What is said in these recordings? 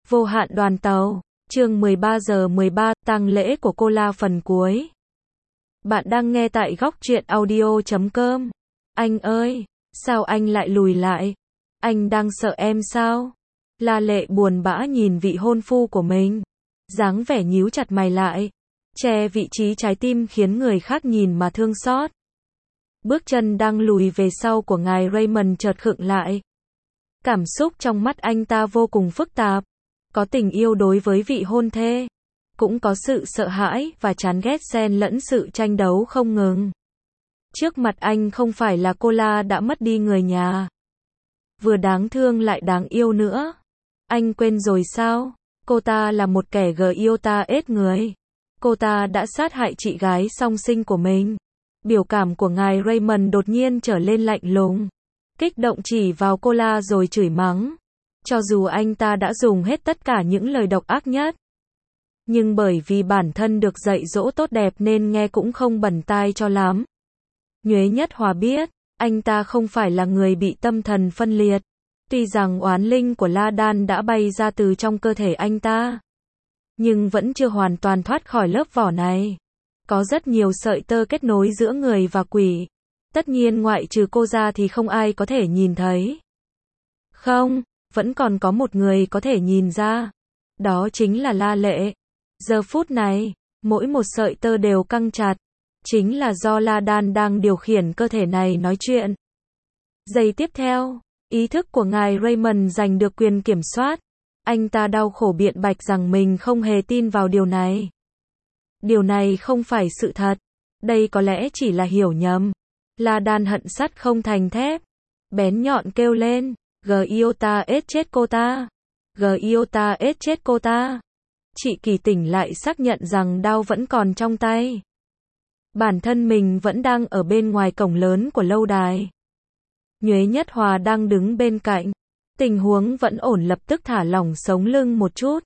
Vô hạn đoàn tàu, chương 13 giờ 13, tang lễ của cô La phần cuối. Bạn đang nghe tại góc truyện audio.com. Anh ơi, sao anh lại lùi lại? Anh đang sợ em sao? La Lệ buồn bã nhìn vị hôn phu của mình. Dáng vẻ nhíu chặt mày lại. Che vị trí trái tim khiến người khác nhìn mà thương xót. Bước chân đang lùi về sau của ngài Raymond chợt khựng lại. Cảm xúc trong mắt anh ta vô cùng phức tạp. Có tình yêu đối với vị hôn thê. Cũng có sự sợ hãi và chán ghét xen lẫn sự tranh đấu không ngừng. Trước mặt anh không phải là cô La đã mất đi người nhà. Vừa đáng thương lại đáng yêu nữa. Anh quên rồi sao? Cô ta là một kẻ yêu ta ết người. Cô ta đã sát hại chị gái song sinh của mình. Biểu cảm của ngài Raymond đột nhiên trở lên lạnh lùng. Kích động chỉ vào cô La rồi chửi mắng. Cho dù anh ta đã dùng hết tất cả những lời độc ác nhất. Nhưng bởi vì bản thân được dạy dỗ tốt đẹp nên nghe cũng không bẩn tai cho lắm. Nhuế Nhất Hòa biết, anh ta không phải là người bị tâm thần phân liệt. Tuy rằng oán linh của La Đan đã bay ra từ trong cơ thể anh ta. Nhưng vẫn chưa hoàn toàn thoát khỏi lớp vỏ này. Có rất nhiều sợi tơ kết nối giữa người và quỷ. Tất nhiên ngoại trừ cô ra thì không ai có thể nhìn thấy. Không, vẫn còn có một người có thể nhìn ra. Đó chính là La Lệ. Giờ phút này, mỗi một sợi tơ đều căng chặt. Chính là do La Đan đang điều khiển cơ thể này nói chuyện. Giây tiếp theo, ý thức của ngài Raymond giành được quyền kiểm soát. Anh ta đau khổ biện bạch rằng mình không hề tin vào điều này. Điều này không phải sự thật. Đây có lẽ chỉ là hiểu nhầm. La Đan hận sắt không thành thép. Bén nhọn kêu lên. Iota ết chết cô ta. Iota ết chết cô ta. Chị Kỳ tỉnh lại xác nhận rằng đao vẫn còn trong tay. Bản thân mình vẫn đang ở bên ngoài cổng lớn của lâu đài. Nhuế Nhất Hòa đang đứng bên cạnh. Tình huống vẫn ổn, lập tức thả lỏng sống lưng một chút.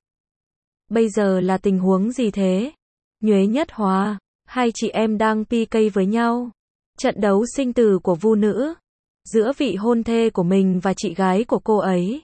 Bây giờ là tình huống gì thế? Nhuế Nhất Hòa, hai chị em đang PK với nhau. Trận đấu sinh tử của Vu nữ. Giữa vị hôn thê của mình và chị gái của cô ấy.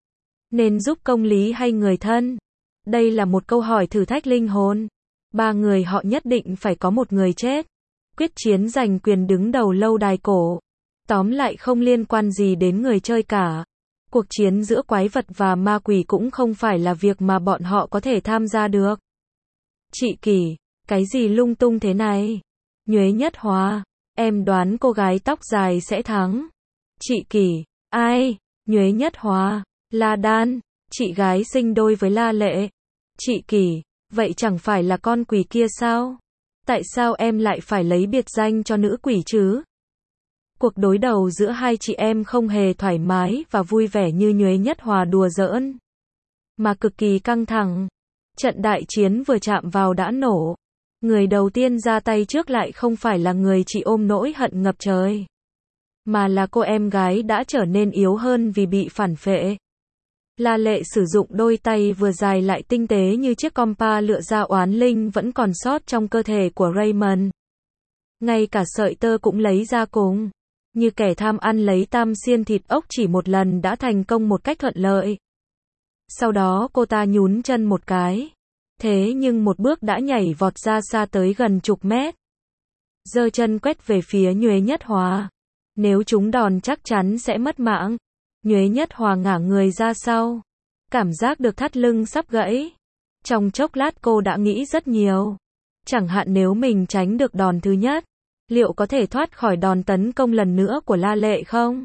Nên giúp công lý hay người thân? Đây là một câu hỏi thử thách linh hồn. Ba người họ nhất định phải có một người chết. Quyết chiến giành quyền đứng đầu lâu đài cổ. Tóm lại không liên quan gì đến người chơi cả. Cuộc chiến giữa quái vật và ma quỷ cũng không phải là việc mà bọn họ có thể tham gia được. Chị Kỳ, cái gì lung tung thế này? Nhuế Nhất Hòa, em đoán cô gái tóc dài sẽ thắng. Chị Kỳ, ai? Nhuế Nhất Hòa, La Đan, chị gái sinh đôi với La Lệ. Chị Kỳ, vậy chẳng phải là con quỷ kia sao? Tại sao em lại phải lấy biệt danh cho nữ quỷ chứ? Cuộc đối đầu giữa hai chị em không hề thoải mái và vui vẻ như Nhuế Nhất Hòa đùa giỡn, mà cực kỳ căng thẳng. Trận đại chiến vừa chạm vào đã nổ. Người đầu tiên ra tay trước lại không phải là người chị ôm nỗi hận ngập trời, mà là cô em gái đã trở nên yếu hơn vì bị phản phệ. La Lệ sử dụng đôi tay vừa dài lại tinh tế như chiếc compa lựa ra oán linh vẫn còn sót trong cơ thể của Raymond. Ngay cả sợi tơ cũng lấy ra cùng. Như kẻ tham ăn lấy tam xiên thịt ốc chỉ một lần đã thành công một cách thuận lợi. Sau đó cô ta nhún chân một cái. Thế nhưng một bước đã nhảy vọt ra xa tới gần chục mét. Giơ chân quét về phía Nhuế Nhất Hòa. Nếu trúng đòn chắc chắn sẽ mất mạng. Nhuế Nhất Hòa ngả người ra sau. Cảm giác được thắt lưng sắp gãy. Trong chốc lát cô đã nghĩ rất nhiều. Chẳng hạn nếu mình tránh được đòn thứ nhất, liệu có thể thoát khỏi đòn tấn công lần nữa của La Lệ không?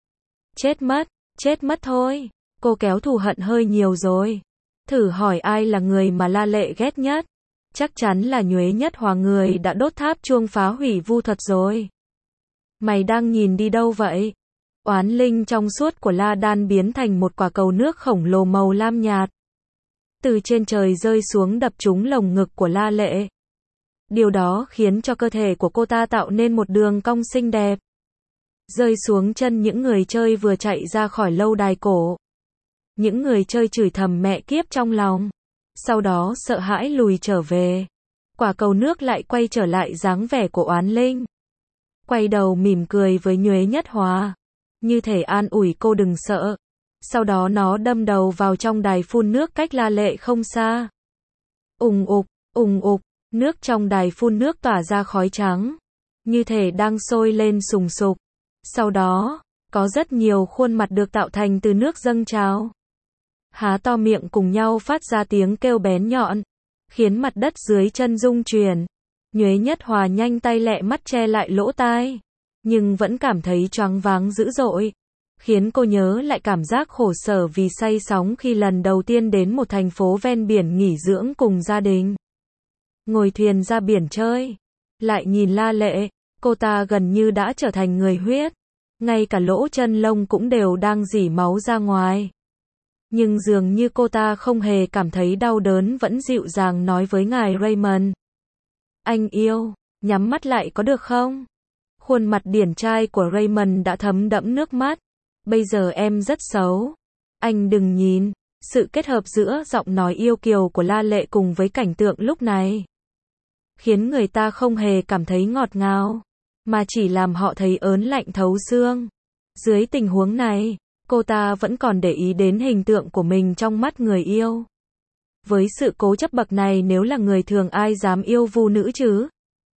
Chết mất thôi. Cô kéo thù hận hơi nhiều rồi. Thử hỏi ai là người mà La Lệ ghét nhất? Chắc chắn là Nhuế Nhất Hòa, người đã đốt tháp chuông phá hủy vu thuật rồi. Mày đang nhìn đi đâu vậy? Oán linh trong suốt của La Đan biến thành một quả cầu nước khổng lồ màu lam nhạt. Từ trên trời rơi xuống đập trúng lồng ngực của La Lệ. Điều đó khiến cho cơ thể của cô ta tạo nên một đường cong xinh đẹp. Rơi xuống chân những người chơi vừa chạy ra khỏi lâu đài cổ. Những người chơi chửi thầm mẹ kiếp trong lòng. Sau đó sợ hãi lùi trở về. Quả cầu nước lại quay trở lại dáng vẻ của oán linh. Quay đầu mỉm cười với Nhuế Nhất Hòa. Như thể an ủi cô đừng sợ. Sau đó nó đâm đầu vào trong đài phun nước cách La Lệ không xa. Ùng ục, nước trong đài phun nước tỏa ra khói trắng, như thể đang sôi lên sùng sục. Sau đó, có rất nhiều khuôn mặt được tạo thành từ nước dâng trào. Há to miệng cùng nhau phát ra tiếng kêu bén nhọn, khiến mặt đất dưới chân rung chuyển. Nhuế Nhất Hòa nhanh tay lẹ mắt che lại lỗ tai, nhưng vẫn cảm thấy choáng váng dữ dội, khiến cô nhớ lại cảm giác khổ sở vì say sóng khi lần đầu tiên đến một thành phố ven biển nghỉ dưỡng cùng gia đình. Ngồi thuyền ra biển chơi, lại nhìn La Lệ, cô ta gần như đã trở thành người huyết, ngay cả lỗ chân lông cũng đều đang rỉ máu ra ngoài. Nhưng dường như cô ta không hề cảm thấy đau đớn, vẫn dịu dàng nói với ngài Raymond. Anh yêu, nhắm mắt lại có được không? Khuôn mặt điển trai của Raymond đã thấm đẫm nước mắt. Bây giờ em rất xấu. Anh đừng nhìn. Sự kết hợp giữa giọng nói yêu kiều của La Lệ cùng với cảnh tượng lúc này khiến người ta không hề cảm thấy ngọt ngào, mà chỉ làm họ thấy ớn lạnh thấu xương. Dưới tình huống này, cô ta vẫn còn để ý đến hình tượng của mình trong mắt người yêu. Với sự cố chấp bậc này, nếu là người thường ai dám yêu vu nữ chứ?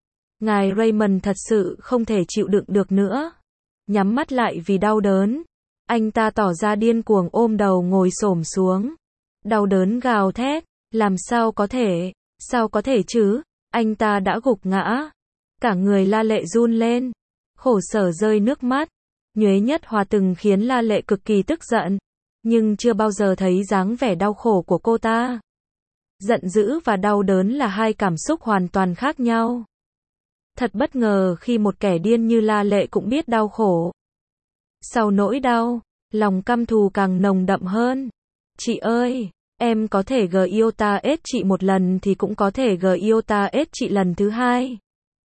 Ngài Raymond thật sự không thể chịu đựng được nữa. Nhắm mắt lại vì đau đớn. Anh ta tỏ ra điên cuồng ôm đầu ngồi xổm xuống. Đau đớn gào thét. Làm sao có thể? Sao có thể chứ? Anh ta đã gục ngã. Cả người La Lệ run lên. Khổ sở rơi nước mắt. Nhuế Nhất Hòa từng khiến La Lệ cực kỳ tức giận, nhưng chưa bao giờ thấy dáng vẻ đau khổ của cô ta. Giận dữ và đau đớn là hai cảm xúc hoàn toàn khác nhau. Thật bất ngờ khi một kẻ điên như La Lệ cũng biết đau khổ. Sau nỗi đau, lòng căm thù càng nồng đậm hơn. Chị ơi, em có thể iota chị một lần thì cũng có thể iota chị lần thứ hai.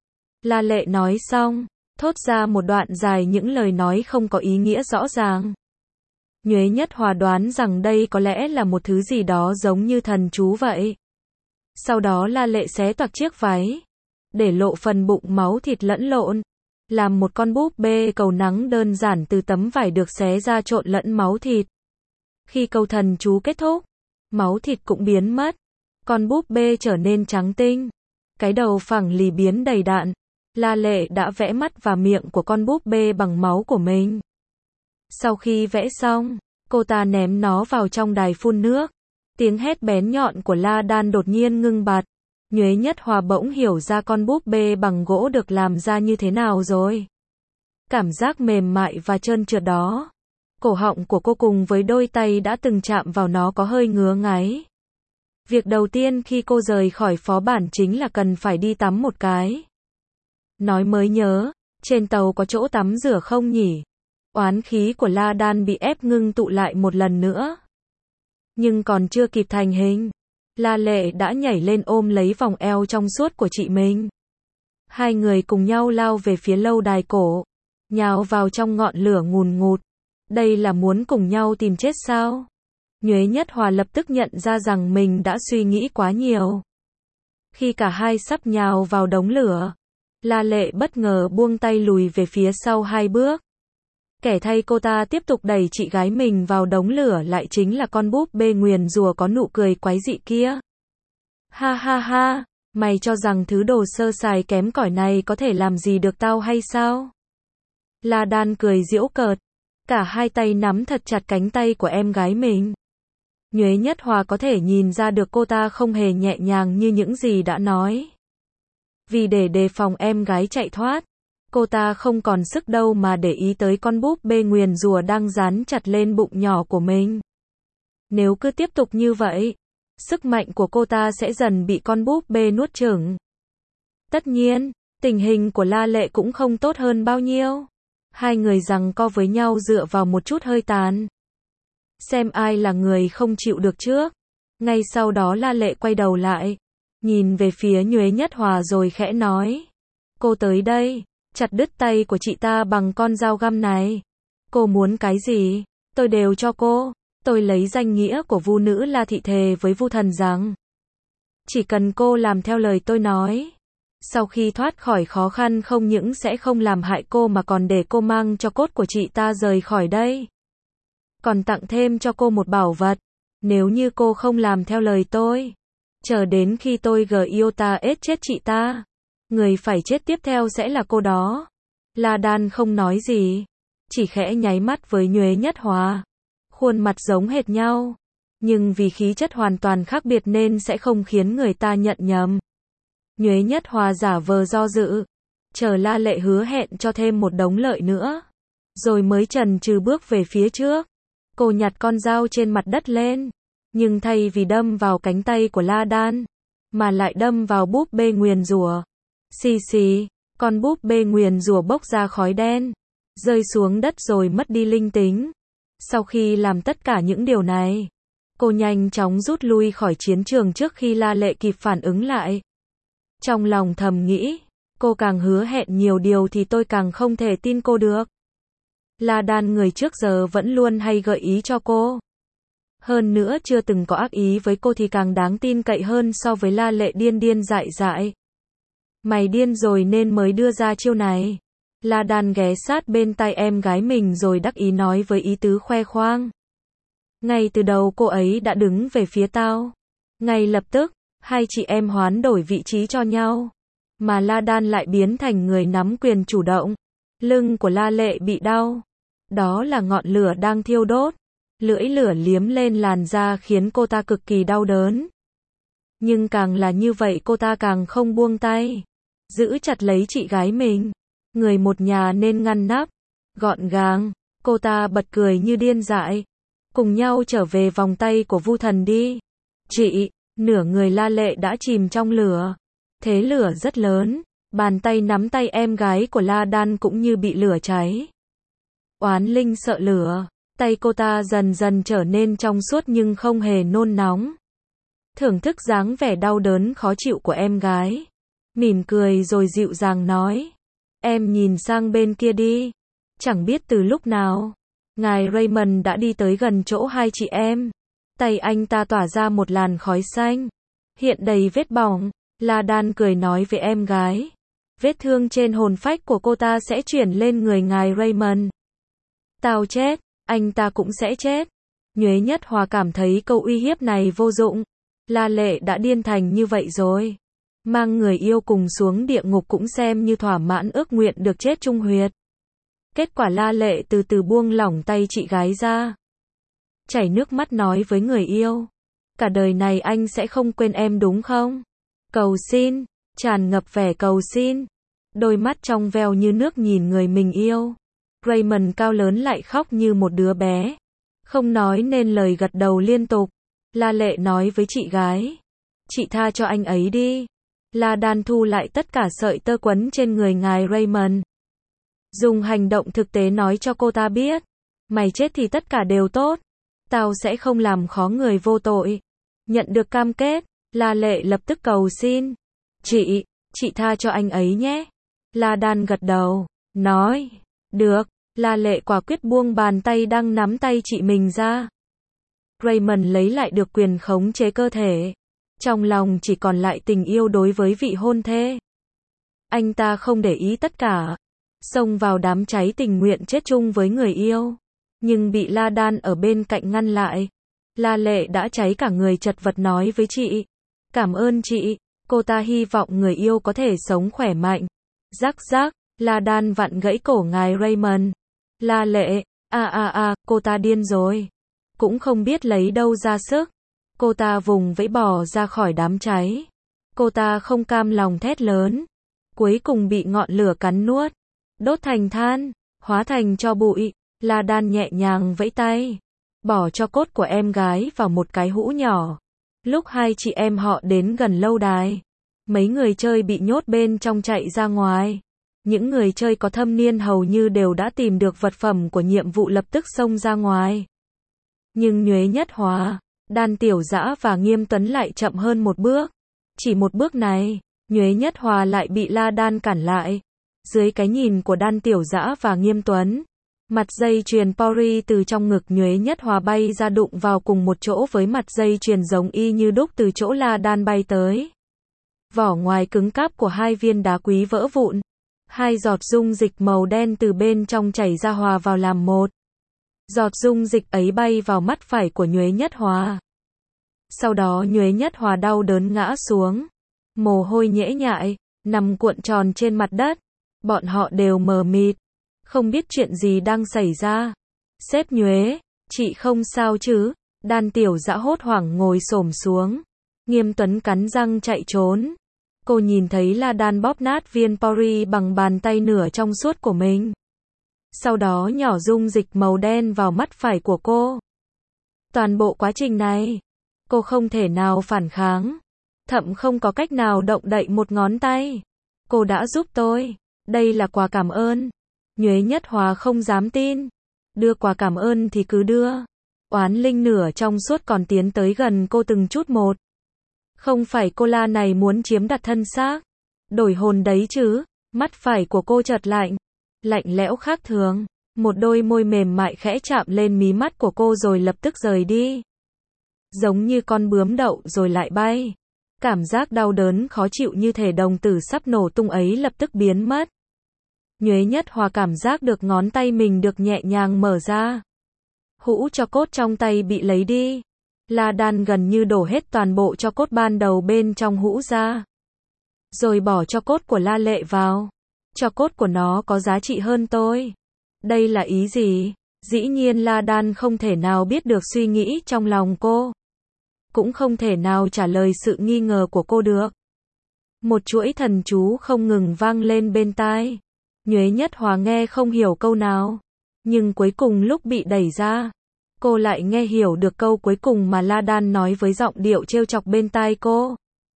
La Lệ nói xong, thốt ra một đoạn dài những lời nói không có ý nghĩa rõ ràng. Nhuế Nhất Hòa đoán rằng đây có lẽ là một thứ gì đó giống như thần chú vậy. Sau đó La Lệ xé toạc chiếc váy, để lộ phần bụng máu thịt lẫn lộn, làm một con búp bê cầu nắng đơn giản từ tấm vải được xé ra trộn lẫn máu thịt. Khi câu thần chú kết thúc, máu thịt cũng biến mất, con búp bê trở nên trắng tinh, cái đầu phẳng lì biến đầy đặn. La Lệ đã vẽ mắt và miệng của con búp bê bằng máu của mình. Sau khi vẽ xong, cô ta ném nó vào trong đài phun nước. Tiếng hét bén nhọn của La Đan đột nhiên ngưng bặt. Nhuế Nhất Hòa bỗng hiểu ra con búp bê bằng gỗ được làm ra như thế nào rồi. Cảm giác mềm mại và trơn trượt đó. Cổ họng của cô cùng với đôi tay đã từng chạm vào nó có hơi ngứa ngáy. Việc đầu tiên khi cô rời khỏi phó bản chính là cần phải đi tắm một cái. Nói mới nhớ, trên tàu có chỗ tắm rửa không nhỉ? Oán khí của La Đan bị ép ngưng tụ lại một lần nữa. Nhưng còn chưa kịp thành hình, La Lệ đã nhảy lên ôm lấy vòng eo trong suốt của chị mình. Hai người cùng nhau lao về phía lâu đài cổ, nhào vào trong ngọn lửa ngùn ngụt. Đây là muốn cùng nhau tìm chết sao? Nhuế Nhất Hòa lập tức nhận ra rằng mình đã suy nghĩ quá nhiều. Khi cả hai sắp nhào vào đống lửa, La Lệ bất ngờ buông tay lùi về phía sau 2 bước. Kẻ thay cô ta tiếp tục đẩy chị gái mình vào đống lửa lại chính là con búp bê nguyền rủa có nụ cười quái dị kia. Ha ha ha, mày cho rằng thứ đồ sơ sài kém cỏi này có thể làm gì được tao hay sao? La Đan cười giễu cợt. Cả hai tay nắm thật chặt cánh tay của em gái mình. Nhuế Nhất Hòa có thể nhìn ra được cô ta không hề nhẹ nhàng như những gì đã nói. Vì để đề phòng em gái chạy thoát, cô ta không còn sức đâu mà để ý tới con búp bê nguyền rủa đang dán chặt lên bụng nhỏ của mình. Nếu cứ tiếp tục như vậy, sức mạnh của cô ta sẽ dần bị con búp bê nuốt chửng. Tất nhiên, tình hình của La Lệ cũng không tốt hơn bao nhiêu. Hai người giằng co với nhau dựa vào một chút hơi tàn. Xem ai là người không chịu được trước. Ngay sau đó La Lệ quay đầu lại, nhìn về phía Nhuế Nhất Hòa rồi khẽ nói. Cô tới đây, chặt đứt tay của chị ta bằng con dao găm này. Cô muốn cái gì, tôi đều cho cô. Tôi lấy danh nghĩa của vu nữ La Thị thề với vu thần rằng chỉ cần cô làm theo lời tôi nói, sau khi thoát khỏi khó khăn không những sẽ không làm hại cô mà còn để cô mang cho cốt của chị ta rời khỏi đây. còn tặng thêm cho cô một bảo vật. Nếu như cô không làm theo lời tôi, chờ đến khi tôi yêu ta ết chết chị ta, người phải chết tiếp theo sẽ là cô đó. La Đan không nói gì, chỉ khẽ nháy mắt với Nhuế Nhất Hòa. Khuôn mặt giống hệt nhau, nhưng vì khí chất hoàn toàn khác biệt nên sẽ không khiến người ta nhận nhầm. Nhuế Nhất Hòa giả vờ do dự, chờ La Lệ hứa hẹn cho thêm một đống lợi nữa, rồi mới chần chừ bước về phía trước. Cô nhặt con dao trên mặt đất lên, nhưng thay vì đâm vào cánh tay của La Đan, mà lại đâm vào búp bê nguyền rủa. Xì xì, con búp bê nguyền rủa bốc ra khói đen, rơi xuống đất rồi mất đi linh tính. Sau khi làm tất cả những điều này, cô nhanh chóng rút lui khỏi chiến trường trước khi La Lệ kịp phản ứng lại. Trong lòng thầm nghĩ, cô càng hứa hẹn nhiều điều thì tôi càng không thể tin cô được. La Đan người trước giờ vẫn luôn hay gợi ý cho cô. Hơn nữa chưa từng có ác ý với cô thì càng đáng tin cậy hơn so với La Lệ điên điên dại dại. Mày điên rồi nên mới đưa ra chiêu này. La Đan ghé sát bên tai em gái mình rồi đắc ý nói với ý tứ khoe khoang. Ngay từ đầu cô ấy đã đứng về phía tao. Ngay lập tức, hai chị em hoán đổi vị trí cho nhau. Mà La Đan lại biến thành người nắm quyền chủ động. Lưng của La Lệ bị đau. Đó là ngọn lửa đang thiêu đốt. Lưỡi lửa liếm lên làn da khiến cô ta cực kỳ đau đớn. Nhưng càng là như vậy cô ta càng không buông tay. Giữ chặt lấy chị gái mình. Người một nhà nên ngăn nắp. Gọn gàng. Cô ta bật cười như điên dại. Cùng nhau trở về vòng tay của Vu Thần đi. Chị, nửa người La Lệ đã chìm trong lửa. Thế lửa rất lớn. Bàn tay nắm tay em gái của La Đan cũng như bị lửa cháy. Oán linh sợ lửa. Tay cô ta dần dần trở nên trong suốt nhưng không hề nôn nóng. Thưởng thức dáng vẻ đau đớn khó chịu của em gái. Mỉm cười rồi dịu dàng nói. Em nhìn sang bên kia đi. Chẳng biết từ lúc nào, ngài Raymond đã đi tới gần chỗ hai chị em. Tay anh ta tỏa ra một làn khói xanh. Hiện đầy vết bỏng. La Đan cười nói với em gái. Vết thương trên hồn phách của cô ta sẽ chuyển lên người ngài Raymond. Tao chết, anh ta cũng sẽ chết. Nhuế Nhất Hòa cảm thấy câu uy hiếp này vô dụng. La Lệ đã điên thành như vậy rồi. Mang người yêu cùng xuống địa ngục cũng xem như thỏa mãn ước nguyện được chết chung huyệt. Kết quả La Lệ từ từ buông lỏng tay chị gái ra. Chảy nước mắt nói với người yêu. Cả đời này anh sẽ không quên em đúng không? Cầu xin, tràn ngập vẻ cầu xin. Đôi mắt trong veo như nước nhìn người mình yêu. Raymond cao lớn lại khóc như một đứa bé. Không nói nên lời gật đầu liên tục. La Lệ nói với chị gái. Chị tha cho anh ấy đi. La Đan thu lại tất cả sợi tơ quấn trên người ngài Raymond. Dùng hành động thực tế nói cho cô ta biết. Mày chết thì tất cả đều tốt. Tao sẽ không làm khó người vô tội. Nhận được cam kết, La Lệ lập tức cầu xin. Chị tha cho anh ấy nhé. La Đan gật đầu, nói. Được. La Lệ quả quyết buông bàn tay đang nắm tay chị mình ra. Raymond lấy lại được quyền khống chế cơ thể. Trong lòng chỉ còn lại tình yêu đối với vị hôn thê. Anh ta không để ý tất cả. Xông vào đám cháy tình nguyện chết chung với người yêu. Nhưng bị La Đan ở bên cạnh ngăn lại. La Lệ đã cháy cả người chật vật nói với chị. Cảm ơn chị. Cô ta hy vọng người yêu có thể sống khỏe mạnh. Rắc rắc. La Đan vặn gãy cổ ngài Raymond. La Lệ, cô ta điên rồi. Cũng không biết lấy đâu ra sức. Cô ta vùng vẫy bỏ ra khỏi đám cháy. Cô ta không cam lòng thét lớn. Cuối cùng bị ngọn lửa cắn nuốt. Đốt thành than, hóa thành tro bụi. La Đan nhẹ nhàng vẫy tay. Bỏ cho cốt của em gái vào một cái hũ nhỏ. Lúc hai chị em họ đến gần lâu đài. Mấy người chơi bị nhốt bên trong chạy ra ngoài. Những người chơi có thâm niên hầu như đều đã tìm được vật phẩm của nhiệm vụ lập tức xông ra ngoài. Nhưng Nhuế Nhất Hòa, Đan Tiểu Dã và Nghiêm Tuấn lại chậm hơn một bước. Chỉ một bước này, Nhuế Nhất Hòa lại bị La Đan cản lại. Dưới cái nhìn của Đan Tiểu Dã và Nghiêm Tuấn, mặt dây chuyền Pori từ trong ngực Nhuế Nhất Hòa bay ra đụng vào cùng một chỗ với mặt dây chuyền giống y như đúc từ chỗ La Đan bay tới. Vỏ ngoài cứng cáp của hai viên đá quý vỡ vụn. Hai giọt dung dịch màu đen từ bên trong chảy ra hòa vào làm một. Giọt dung dịch ấy bay vào mắt phải của Nhuế Nhất Hòa. Sau đó Nhuế Nhất Hòa đau đớn ngã xuống. Mồ hôi nhễ nhại, nằm cuộn tròn trên mặt đất. Bọn họ đều mờ mịt. Không biết chuyện gì đang xảy ra. Sếp Nhuế, chị không sao chứ? Đan Tiểu Dã hốt hoảng ngồi xổm xuống. Nghiêm Tuấn cắn răng chạy trốn. Cô nhìn thấy La Đan bóp nát viên pori bằng bàn tay nửa trong suốt của mình. Sau đó nhỏ dung dịch màu đen vào mắt phải của cô. Toàn bộ quá trình này, cô không thể nào phản kháng. Thậm không có cách nào động đậy một ngón tay. Cô đã giúp tôi. Đây là quà cảm ơn. Nhuế Nhất Hòa không dám tin. Đưa quà cảm ơn thì cứ đưa. Oán linh nửa trong suốt còn tiến tới gần cô từng chút một. Không phải cô La này muốn chiếm đặt thân xác. Đổi hồn đấy chứ. Mắt phải của cô chợt lạnh. Lạnh lẽo khác thường. Một đôi môi mềm mại khẽ chạm lên mí mắt của cô rồi lập tức rời đi. Giống như con bướm đậu rồi lại bay. Cảm giác đau đớn khó chịu như thể đồng tử sắp nổ tung ấy lập tức biến mất. Nhuế Nhất Hòa cảm giác được ngón tay mình được nhẹ nhàng mở ra. Hũ tro cốt trong tay bị lấy đi. La Đan gần như đổ hết toàn bộ tro cốt ban đầu bên trong hũ ra. Rồi bỏ tro cốt của La Lệ vào. Tro cốt của nó có giá trị hơn tôi. Đây là ý gì? Dĩ nhiên La Đan không thể nào biết được suy nghĩ trong lòng cô. Cũng không thể nào trả lời sự nghi ngờ của cô được. Một chuỗi thần chú không ngừng vang lên bên tai. Nhuế Nhất Hòa nghe không hiểu câu nào. Nhưng cuối cùng lúc bị đẩy ra, cô lại nghe hiểu được câu cuối cùng mà La Đan nói với giọng điệu trêu chọc bên tai cô.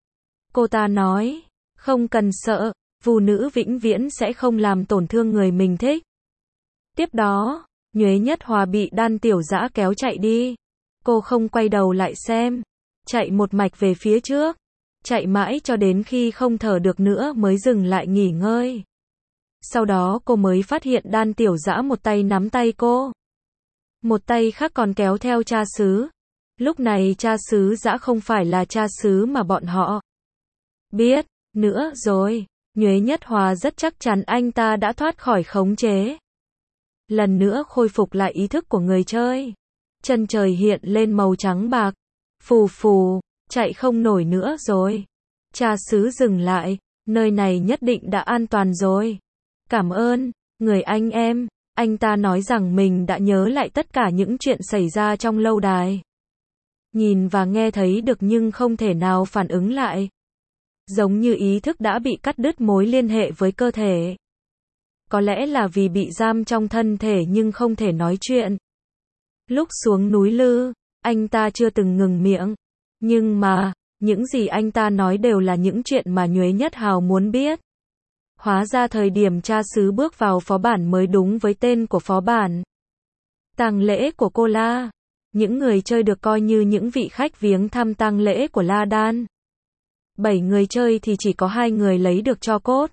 Cô ta nói, không cần sợ, phù nữ vĩnh viễn sẽ không làm tổn thương người mình thích. Tiếp đó, Nhuế Nhất Hòa bị Đan Tiểu Dã kéo chạy đi. Cô không quay đầu lại xem. Chạy một mạch về phía trước. Chạy mãi cho đến khi không thở được nữa mới dừng lại nghỉ ngơi. Sau đó cô mới phát hiện Đan Tiểu Dã một tay nắm tay cô. Một tay khác còn kéo theo cha xứ. Lúc này cha xứ Dã không phải là cha xứ mà bọn họ biết nữa rồi. Nhuế Nhất Hòa rất chắc chắn anh ta đã thoát khỏi khống chế. Lần nữa khôi phục lại ý thức của người chơi. Chân trời hiện lên màu trắng bạc. Phù phù, chạy không nổi nữa rồi. Cha xứ dừng lại, nơi này nhất định đã an toàn rồi. Cảm ơn, người anh em. Anh ta nói rằng mình đã nhớ lại tất cả những chuyện xảy ra trong lâu đài. Nhìn và nghe thấy được nhưng không thể nào phản ứng lại. Giống như ý thức đã bị cắt đứt mối liên hệ với cơ thể. Có lẽ là vì bị giam trong thân thể nhưng không thể nói chuyện. Lúc xuống núi Lư, anh ta chưa từng ngừng miệng. Nhưng mà, những gì anh ta nói đều là những chuyện mà Nhuế Nhất Hào muốn biết. Hóa ra thời điểm cha xứ bước vào phó bản mới đúng với tên của phó bản. Tang lễ của cô La. Những người chơi được coi như những vị khách viếng thăm tang lễ của La Đan. 7 người chơi thì chỉ có 2 người lấy được tro cốt.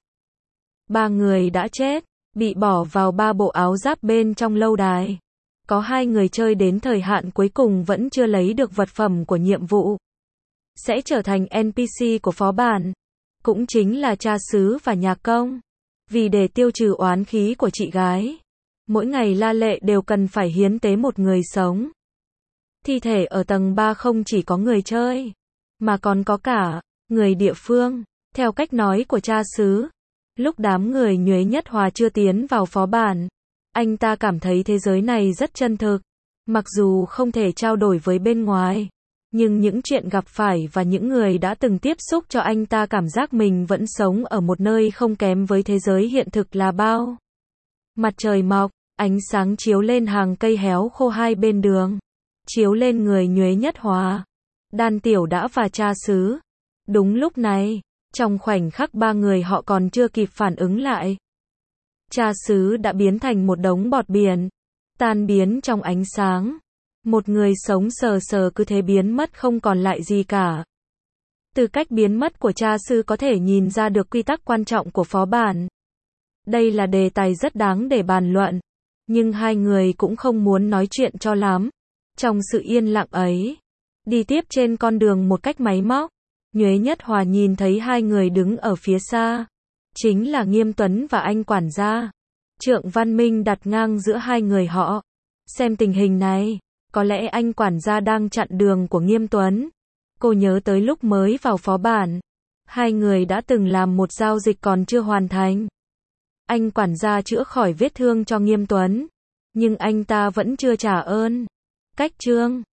3 người đã chết, bị bỏ vào 3 bộ áo giáp bên trong lâu đài. Có 2 người chơi đến thời hạn cuối cùng vẫn chưa lấy được vật phẩm của nhiệm vụ. Sẽ trở thành NPC của phó bản. Cũng chính là cha xứ và nhạc công. Vì để tiêu trừ oán khí của chị gái, mỗi ngày La Lệ đều cần phải hiến tế một người sống. Thi thể ở tầng 3 không chỉ có người chơi, mà còn có cả người địa phương. Theo cách nói của cha xứ, lúc đám người Nhuế Nhất Hòa chưa tiến vào phó bản, anh ta cảm thấy thế giới này rất chân thực. Mặc dù không thể trao đổi với bên ngoài, nhưng những chuyện gặp phải và những người đã từng tiếp xúc cho anh ta cảm giác mình vẫn sống ở một nơi không kém với thế giới hiện thực là bao. Mặt trời mọc, ánh sáng chiếu lên hàng cây héo khô hai bên đường, chiếu lên người Nhuế Nhất Hòa, Đan Tiểu Dã và cha xứ. Đúng lúc này, trong khoảnh khắc 3 người họ còn chưa kịp phản ứng lại, cha xứ đã biến thành một đống bọt biển, tan biến trong ánh sáng. Một người sống sờ sờ cứ thế biến mất không còn lại gì cả. Từ cách biến mất của cha xứ có thể nhìn ra được quy tắc quan trọng của phó bản. Đây là đề tài rất đáng để bàn luận, nhưng hai người cũng không muốn nói chuyện cho lắm. Trong sự yên lặng ấy, đi tiếp trên con đường một cách máy móc, Nhuế Nhất Hòa nhìn thấy hai người đứng ở phía xa. Chính là Nghiêm Tuấn và anh quản gia. Trượng Văn Minh đặt ngang giữa hai người họ. Xem tình hình này, có lẽ anh quản gia đang chặn đường của Nghiêm Tuấn. Cô nhớ tới lúc mới vào phó bản, hai người đã từng làm một giao dịch còn chưa hoàn thành. Anh quản gia chữa khỏi vết thương cho Nghiêm Tuấn, nhưng anh ta vẫn chưa trả ơn. Cách chương